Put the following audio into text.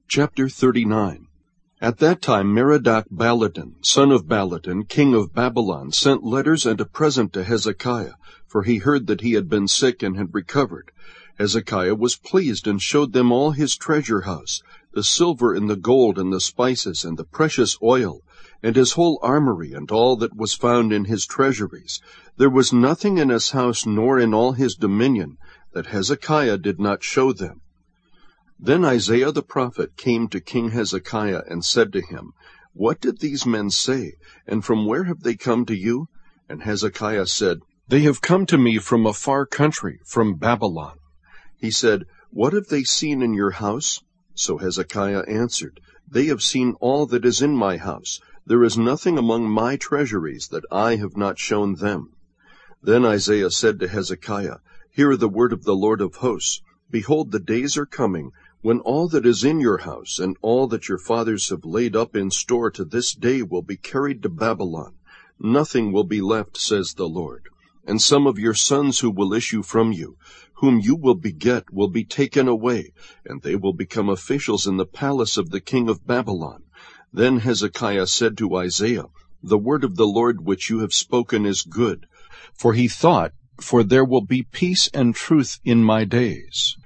Chapter 39. At that time Merodach-Baladan, son of Baladan, king of Babylon, sent letters and a present to Hezekiah, for he heard that he had been sick and had recovered. Hezekiah was pleased and showed them all his treasure house, the silver and the gold and the spices and the precious oil, and his whole armory and all that was found in his treasuries. There was nothing in his house nor in all his dominion that Hezekiah did not show them. Then Isaiah the prophet came to King Hezekiah and said to him, "What did these men say, and from where have they come to you?" And Hezekiah said, "They have come to me from a far country, from Babylon." He said, "What have they seen in your house?" So Hezekiah answered, "They have seen all that is in my house. There is nothing among my treasuries that I have not shown them." Then Isaiah said to Hezekiah, "Hear the word of the Lord of hosts. Behold, the days are coming, when all that is in your house and all that your fathers have laid up in store to this day will be carried to Babylon. Nothing will be left, says the Lord. And some of your sons who will issue from you, whom you will beget, will be taken away, and they will become officials in the palace of the king of Babylon." Then Hezekiah said to Isaiah, "The word of the Lord which you have spoken is good." For he thought, "For there will be peace and truth in my days."